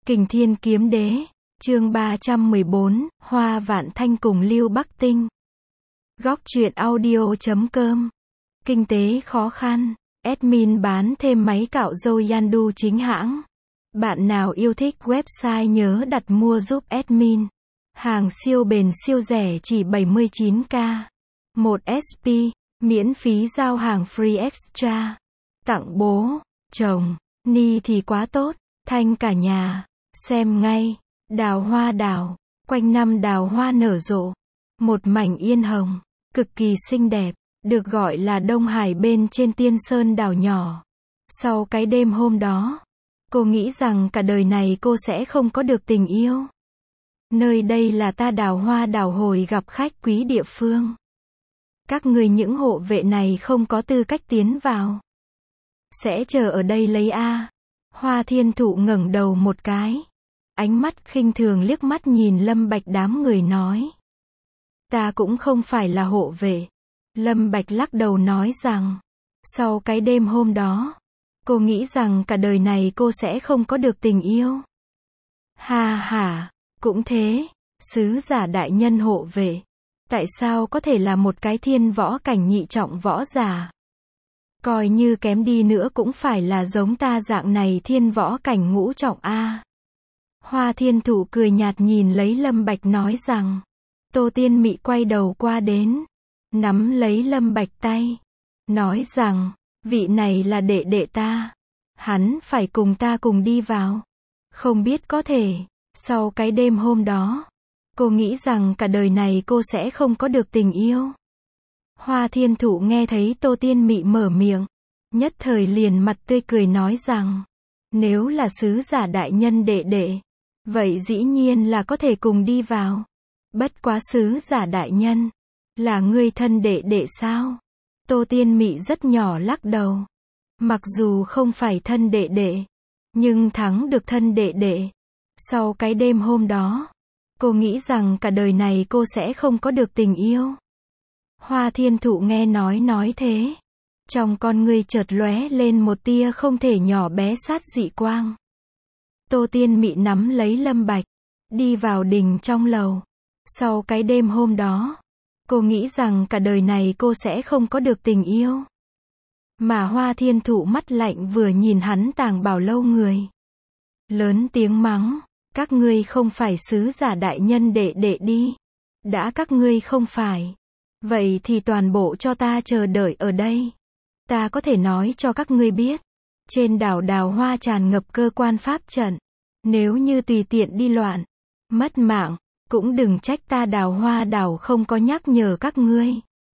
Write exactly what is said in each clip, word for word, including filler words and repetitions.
Kình Thiên Kiếm Đế, chương ba trăm mười bốn, Hoa Vạn Thanh cùng Lưu Bắc Tinh. Góc truyện audio chấm com. Kinh tế khó khăn, admin bán thêm máy cạo râu Yandu chính hãng. Bạn nào yêu thích website nhớ đặt mua giúp admin. Hàng siêu bền siêu rẻ chỉ bảy mươi chín k. một ét pê, miễn phí giao hàng free extra. Tặng bố, chồng, ni thì quá tốt, Thanh cả nhà. Xem ngay, đào hoa đào, quanh năm đào hoa nở rộ. Một mảnh yên hồng, cực kỳ xinh đẹp, được gọi là Đông Hải bên trên Tiên Sơn đảo nhỏ. Sau cái đêm hôm đó, cô nghĩ rằng cả đời này cô sẽ không có được tình yêu. Nơi đây là ta đào hoa đào hồi gặp khách quý địa phương. Các người những hộ vệ này không có tư cách tiến vào. Sẽ chờ ở đây lấy A. Hoa Thiên Thụ ngẩng đầu một cái. Ánh mắt khinh thường liếc mắt nhìn Lâm Bạch đám người nói. Ta cũng không phải là hộ vệ. Lâm Bạch lắc đầu nói rằng. Sau cái đêm hôm đó, cô nghĩ rằng cả đời này cô sẽ không có được tình yêu. Ha ha, cũng thế, sứ giả đại nhân hộ vệ. Tại sao có thể là một cái thiên võ cảnh nhị trọng võ giả? Coi như kém đi nữa cũng phải là giống ta dạng này thiên võ cảnh ngũ trọng A. Hoa Thiên Thụ cười nhạt nhìn lấy Lâm Bạch nói rằng. Tô Tiên Mị quay đầu qua đến. Nắm lấy Lâm Bạch tay. Nói rằng, vị này là đệ đệ ta. Hắn phải cùng ta cùng đi vào. Không biết có thể, sau cái đêm hôm đó, cô nghĩ rằng cả đời này cô sẽ không có được tình yêu. Hoa Thiên Thụ nghe thấy Tô Tiên Mị mở miệng, nhất thời liền mặt tươi cười nói rằng, nếu là sứ giả đại nhân đệ đệ, vậy dĩ nhiên là có thể cùng đi vào. Bất quá sứ giả đại nhân, là ngươi thân đệ đệ sao? Tô Tiên Mị rất nhỏ lắc đầu. Mặc dù không phải thân đệ đệ, nhưng thắng được thân đệ đệ. Sau cái đêm hôm đó, cô nghĩ rằng cả đời này cô sẽ không có được tình yêu. Hoa Thiên Thụ nghe nói nói thế. Trong con ngươi chợt lóe lên một tia không thể nhỏ bé sát dị quang. Tô Tiên Mị nắm lấy Lâm Bạch, đi vào đình trong lầu. Sau cái đêm hôm đó, cô nghĩ rằng cả đời này cô sẽ không có được tình yêu. Mà Hoa Thiên Thụ mắt lạnh vừa nhìn hắn Tàng Bảo Lâu người. Lớn tiếng mắng, các ngươi không phải sứ giả đại nhân đệ đệ đi. Đã các ngươi không phải, vậy thì toàn bộ cho ta chờ đợi ở đây. Ta có thể nói cho các ngươi biết, trên đảo Đào Hoa tràn ngập cơ quan pháp trận. Nếu như tùy tiện đi loạn, mất mạng, cũng đừng trách ta Đào Hoa đảo không có nhắc nhở các ngươi.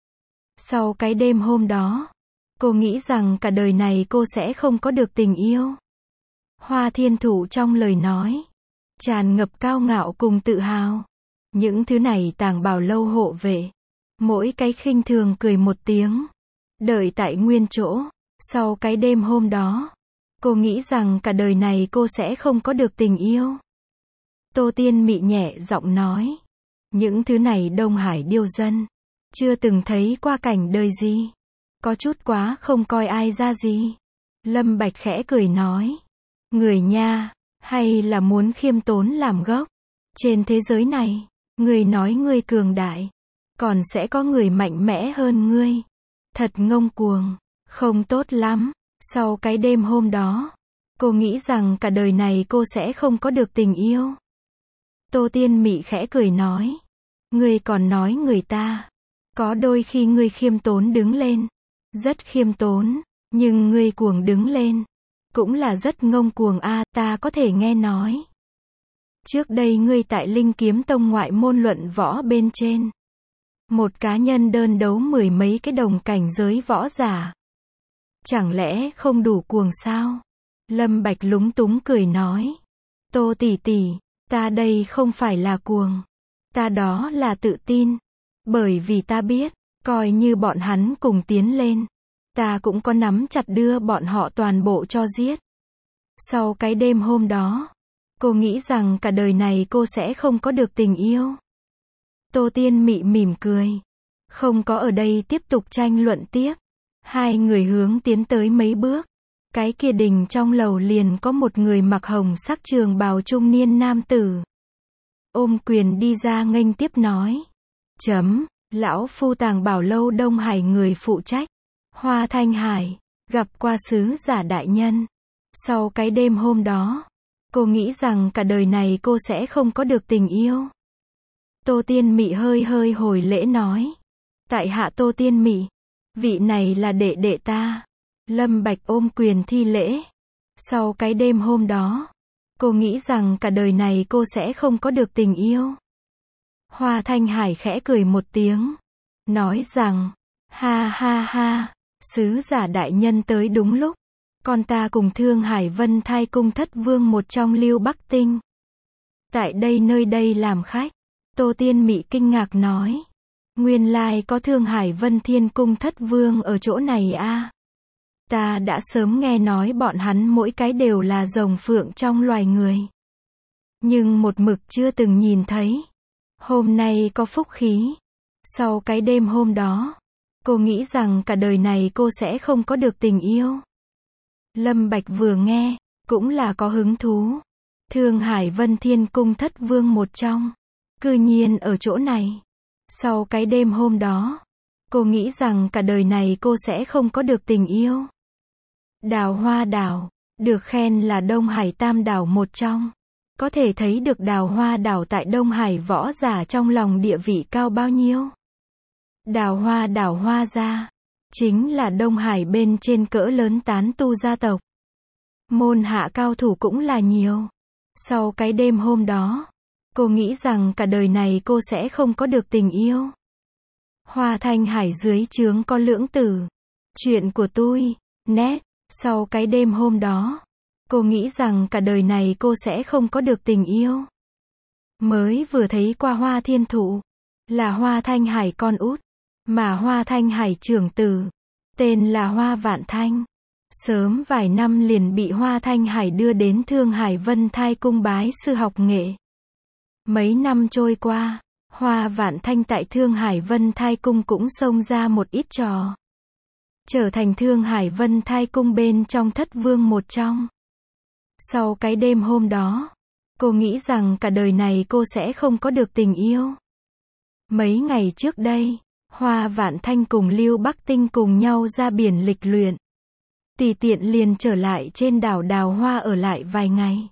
Sau cái đêm hôm đó, cô nghĩ rằng cả đời này cô sẽ không có được tình yêu. Hoa Thiên Thụ trong lời nói, tràn ngập cao ngạo cùng tự hào. Những thứ này Tàng Bảo Lâu hộ vệ, mỗi cái khinh thường cười một tiếng, đợi tại nguyên chỗ. Sau cái đêm hôm đó, cô nghĩ rằng cả đời này cô sẽ không có được tình yêu. Tô Tiên Mị nhẹ giọng nói, những thứ này Đông Hải điêu dân, chưa từng thấy qua cảnh đời gì, có chút quá không coi ai ra gì. Lâm Bạch khẽ cười nói, người nha, hay là muốn khiêm tốn làm gốc. Trên thế giới này, người nói ngươi cường đại, còn sẽ có người mạnh mẽ hơn ngươi. Thật ngông cuồng, không tốt lắm. Sau cái đêm hôm đó, cô nghĩ rằng cả đời này cô sẽ không có được tình yêu. Tô Tiên Mị khẽ cười nói, ngươi còn nói người ta, có đôi khi ngươi khiêm tốn đứng lên, rất khiêm tốn, nhưng ngươi cuồng đứng lên, cũng là rất ngông cuồng a. Ta có thể nghe nói, trước đây ngươi tại Linh Kiếm Tông ngoại môn luận võ bên trên, một cá nhân đơn đấu mười mấy cái đồng cảnh giới võ giả. Chẳng lẽ không đủ cuồng sao? Lâm Bạch lúng túng cười nói, Tô tỷ tỷ, ta đây không phải là cuồng, ta đó là tự tin, bởi vì ta biết, coi như bọn hắn cùng tiến lên, ta cũng có nắm chặt đưa bọn họ toàn bộ cho giết. Sau cái đêm hôm đó, cô nghĩ rằng cả đời này cô sẽ không có được tình yêu. Tô Tiên Mị mỉm cười, không có ở đây tiếp tục tranh luận tiếp. Hai người hướng tiến tới mấy bước, cái kia đình trong lầu liền có một người mặc hồng sắc trường bào trung niên nam tử. Ôm quyền đi ra nghênh tiếp nói. Chấm, lão phu Tàng Bảo Lâu Đông Hải người phụ trách. Hoa Thanh Hải, gặp qua sứ giả đại nhân. Sau cái đêm hôm đó, cô nghĩ rằng cả đời này cô sẽ không có được tình yêu. Tô Tiên Mị hơi hơi hồi lễ nói. Tại hạ Tô Tiên Mị, vị này là đệ đệ ta. Lâm Bạch ôm quyền thi lễ. Sau cái đêm hôm đó, cô nghĩ rằng cả đời này cô sẽ không có được tình yêu. Hoa Thanh Hải khẽ cười một tiếng, nói rằng, ha ha ha, sứ giả đại nhân tới đúng lúc. Con ta cùng Thương Hải Vân Thai Cung thất vương một trong Lưu Bắc Tinh. Tại đây nơi đây làm khách. Tô Tiên Mị kinh ngạc nói. Nguyên lai có Thương Hải Vân Thiên Cung thất vương ở chỗ này a. À. Ta đã sớm nghe nói bọn hắn mỗi cái đều là rồng phượng trong loài người. Nhưng một mực chưa từng nhìn thấy. Hôm nay có phúc khí. Sau cái đêm hôm đó, cô nghĩ rằng cả đời này cô sẽ không có được tình yêu. Lâm Bạch vừa nghe, cũng là có hứng thú. Thương Hải Vân Thiên Cung thất vương một trong, cư nhiên ở chỗ này. Sau cái đêm hôm đó, cô nghĩ rằng cả đời này cô sẽ không có được tình yêu. Đào Hoa Đảo, được khen là Đông Hải Tam Đảo một trong. Có thể thấy được Đào Hoa Đảo tại Đông Hải võ giả trong lòng địa vị cao bao nhiêu. Đào Hoa Đảo Hoa gia, chính là Đông Hải bên trên cỡ lớn tán tu gia tộc. Môn hạ cao thủ cũng là nhiều. Sau cái đêm hôm đó, cô nghĩ rằng cả đời này cô sẽ không có được tình yêu. Hoa Thanh Hải dưới trướng có lưỡng tử. Chuyện của tôi, nét. Sau cái đêm hôm đó, cô nghĩ rằng cả đời này cô sẽ không có được tình yêu. Mới vừa thấy qua Hoa Thiên Thụ, là Hoa Thanh Hải con út, mà Hoa Thanh Hải trưởng tử, tên là Hoa Vạn Thanh. Sớm vài năm liền bị Hoa Thanh Hải đưa đến Thương Hải Vân Thai Cung bái sư học nghệ. Mấy năm trôi qua, Hoa Vạn Thanh tại Thương Hải Vân Thai Cung cũng xông ra một ít trò. Trở thành Thương Hải Vân Thai Cung bên trong thất vương một trong. Sau cái đêm hôm đó, cô nghĩ rằng cả đời này cô sẽ không có được tình yêu. Mấy ngày trước đây, Hoa Vạn Thanh cùng Lưu Bắc Tinh cùng nhau ra biển lịch luyện. Tùy tiện liền trở lại trên đảo Đào Hoa ở lại vài ngày.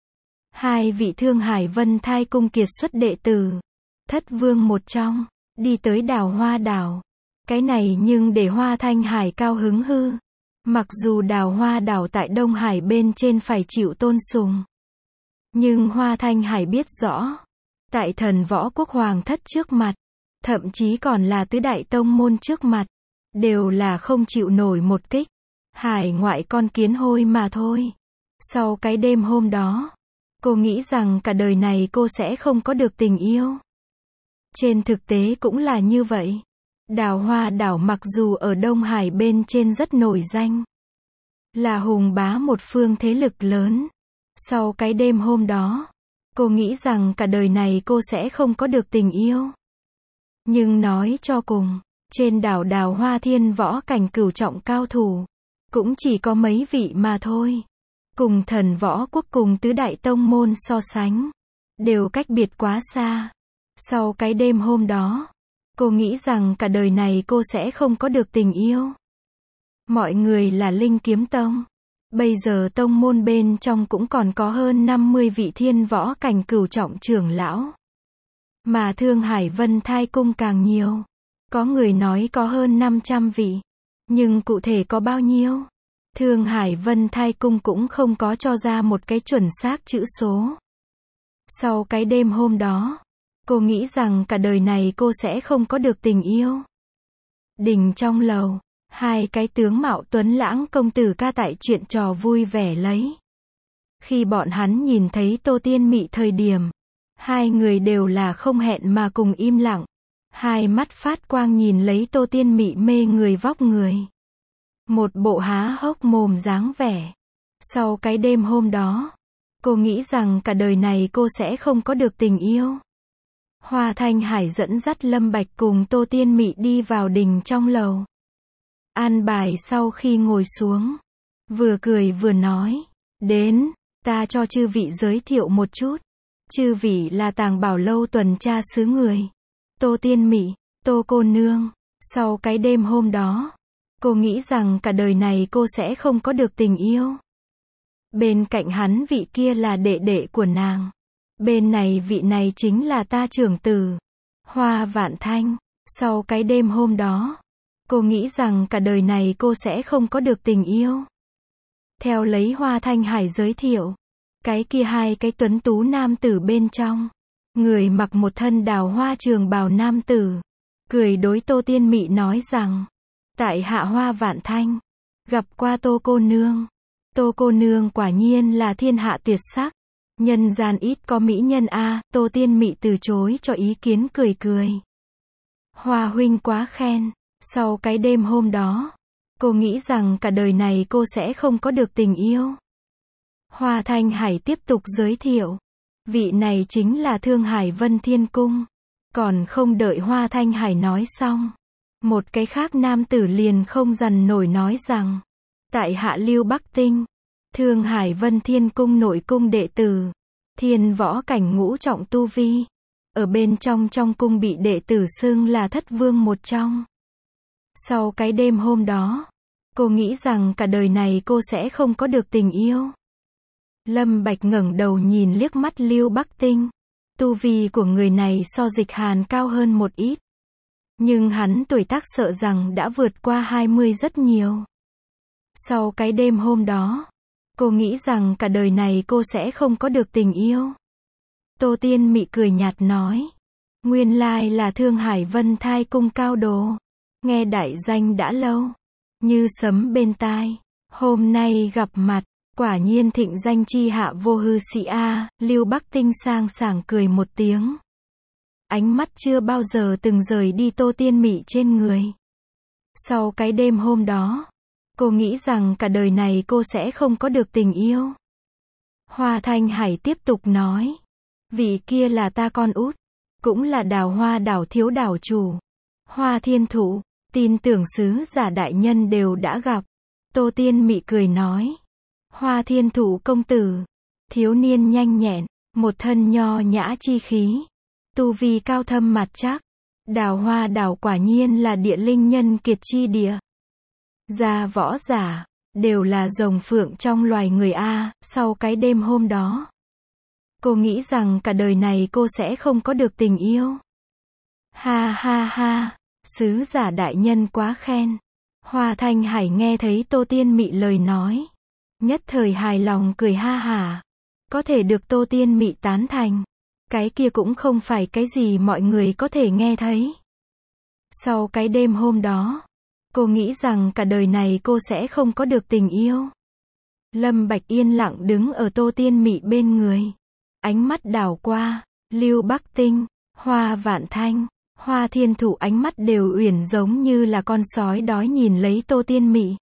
Hai vị Thương Hải Vân Thai Cung kiệt xuất đệ tử, thất vương một trong, đi tới Đào Hoa đảo. Cái này nhưng để Hoa Thanh Hải cao hứng hư. Mặc dù Đào Hoa đảo tại Đông Hải bên trên phải chịu tôn sùng, nhưng Hoa Thanh Hải biết rõ, tại thần võ quốc hoàng thất trước mặt, thậm chí còn là tứ đại tông môn trước mặt, đều là không chịu nổi một kích. Hải ngoại con kiến hôi mà thôi. Sau cái đêm hôm đó, cô nghĩ rằng cả đời này cô sẽ không có được tình yêu. Trên thực tế cũng là như vậy. Đào Hoa đảo mặc dù ở Đông Hải bên trên rất nổi danh, là hùng bá một phương thế lực lớn. Sau cái đêm hôm đó, cô nghĩ rằng cả đời này cô sẽ không có được tình yêu. Nhưng nói cho cùng, trên đảo Đào Hoa thiên võ cảnh cửu trọng cao thủ, cũng chỉ có mấy vị mà thôi. Cùng thần võ quốc cùng tứ đại tông môn so sánh, đều cách biệt quá xa. Sau cái đêm hôm đó, cô nghĩ rằng cả đời này cô sẽ không có được tình yêu. Mọi người là Linh Kiếm Tông. Bây giờ tông môn bên trong cũng còn có hơn năm mươi vị thiên võ cảnh cửu trọng trưởng lão. Mà Thương Hải Vân Thai Cung càng nhiều. Có người nói có hơn năm trăm vị. Nhưng cụ thể có bao nhiêu? Thương Hải Vân Thai Cung cũng không có cho ra một cái chuẩn xác chữ số. Sau cái đêm hôm đó, cô nghĩ rằng cả đời này cô sẽ không có được tình yêu. Đình trong lầu, hai cái tướng mạo tuấn lãng công tử ca tại chuyện trò vui vẻ lấy. Khi bọn hắn nhìn thấy Tô Tiên Mị thời điểm, hai người đều là không hẹn mà cùng im lặng. Hai mắt phát quang nhìn lấy Tô Tiên Mị mê người vóc người. Một bộ há hốc mồm dáng vẻ. Sau cái đêm hôm đó, cô nghĩ rằng cả đời này cô sẽ không có được tình yêu. Hoa Thanh Hải dẫn dắt Lâm Bạch cùng Tô Tiên Mị đi vào đình trong lầu. An bài sau khi ngồi xuống, vừa cười vừa nói, đến, ta cho chư vị giới thiệu một chút. Chư vị là Tàng Bảo Lâu tuần tra xứ người. Tô Tiên Mị, Tô cô nương. Sau cái đêm hôm đó, cô nghĩ rằng cả đời này cô sẽ không có được tình yêu. Bên cạnh hắn vị kia là đệ đệ của nàng. Bên này vị này chính là ta trưởng tử, Hoa Vạn Thanh. Sau cái đêm hôm đó, cô nghĩ rằng cả đời này cô sẽ không có được tình yêu. Theo lấy Hoa Thanh Hải giới thiệu, cái kia hai cái tuấn tú nam tử bên trong, người mặc một thân đào hoa trường bào nam tử, cười đối Tô Tiên Mị nói rằng, tại hạ Hoa Vạn Thanh, gặp qua Tô cô nương. Tô cô nương quả nhiên là thiên hạ tuyệt sắc, nhân gian ít có mỹ nhân a. Tô Tiên Mị từ chối cho ý kiến cười cười. Hoa huynh quá khen. Sau cái đêm hôm đó, cô nghĩ rằng cả đời này cô sẽ không có được tình yêu. Hoa Thanh Hải tiếp tục giới thiệu, vị này chính là Thương Hải Vân Thiên Cung. Còn không đợi Hoa Thanh Hải nói xong, một cái khác nam tử liền không dằn nổi nói rằng, tại hạ Lưu Bắc Tinh, Thương Hải Vân Thiên Cung nội cung đệ tử, thiên võ cảnh ngũ trọng tu vi, ở bên trong trong cung bị đệ tử xưng là thất vương một trong. Sau cái đêm hôm đó, cô nghĩ rằng cả đời này cô sẽ không có được tình yêu. Lâm Bạch ngẩng đầu nhìn liếc mắt Lưu Bắc Tinh. Tu vi của người này so Dịch Hàn cao hơn một ít. Nhưng hắn tuổi tác sợ rằng đã vượt qua hai mươi rất nhiều. Sau cái đêm hôm đó, cô nghĩ rằng cả đời này cô sẽ không có được tình yêu. Tô Tiên Mị cười nhạt nói, nguyên lai là Thương Hải Vân Thai Cung cao đồ. Nghe đại danh đã lâu, như sấm bên tai. Hôm nay gặp mặt, quả nhiên thịnh danh chi hạ vô hư sĩ a. Lưu Bắc Tinh sang sảng cười một tiếng. Ánh mắt chưa bao giờ từng rời đi Tô Tiên Mị trên người. Sau cái đêm hôm đó, cô nghĩ rằng cả đời này cô sẽ không có được tình yêu. Hoa Thanh Hải tiếp tục nói, vị kia là ta con út, cũng là Đào Hoa đảo thiếu đảo chủ, Hoa Thiên Thụ, tin tưởng sứ giả đại nhân đều đã gặp. Tô Tiên Mị cười nói, Hoa Thiên Thụ công tử, thiếu niên nhanh nhẹn, một thân nho nhã chi khí, tu vi cao thâm mặt chắc. Đào Hoa đảo quả nhiên là địa linh nhân kiệt chi địa. Gia võ giả, đều là rồng phượng trong loài người a. Sau cái đêm hôm đó, cô nghĩ rằng cả đời này cô sẽ không có được tình yêu. Ha ha ha, sứ giả đại nhân quá khen. Hoa Thanh Hải nghe thấy Tô Tiên Mị lời nói, nhất thời hài lòng cười ha hả. Có thể được Tô Tiên Mị tán thành, cái kia cũng không phải cái gì mọi người có thể nghe thấy. Sau cái đêm hôm đó, cô nghĩ rằng cả đời này cô sẽ không có được tình yêu. Lâm Bạch yên lặng đứng ở Tô Tiên Mị bên người. Ánh mắt đảo qua, Lưu Bắc Tinh, Hoa Vạn Thanh, Hoa Thiên Thụ ánh mắt đều uyển giống như là con sói đói nhìn lấy Tô Tiên Mị.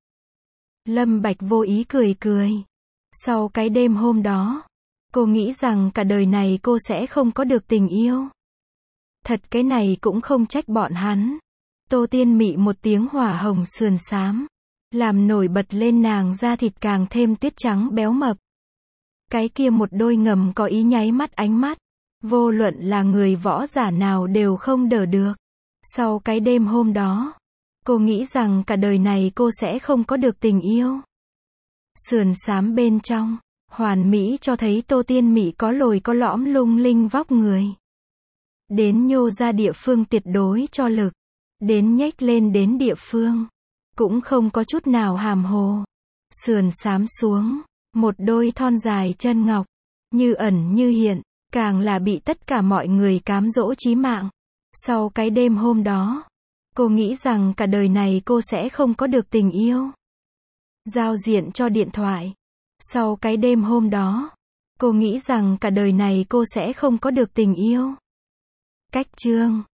Lâm Bạch vô ý cười cười. Sau cái đêm hôm đó, cô nghĩ rằng cả đời này cô sẽ không có được tình yêu. Thật cái này cũng không trách bọn hắn. Tô Tiên Mị một tiếng hỏa hồng sườn xám, làm nổi bật lên nàng da thịt càng thêm tuyết trắng béo mập. Cái kia một đôi ngầm có ý nháy mắt ánh mắt, vô luận là người võ giả nào đều không đỡ được. Sau cái đêm hôm đó, cô nghĩ rằng cả đời này cô sẽ không có được tình yêu. Sườn xám bên trong, hoàn mỹ cho thấy Tô Tiên Mị có lồi có lõm lung linh vóc người. Đến nhô ra địa phương tuyệt đối cho lực, đến nhếch lên đến địa phương, cũng không có chút nào hàm hồ. Sườn xám xuống, một đôi thon dài chân ngọc, như ẩn như hiện, càng là bị tất cả mọi người cám dỗ chí mạng. Sau cái đêm hôm đó, cô nghĩ rằng cả đời này cô sẽ không có được tình yêu. Giao diện cho điện thoại. Sau cái đêm hôm đó, cô nghĩ rằng cả đời này cô sẽ không có được tình yêu. Cách chương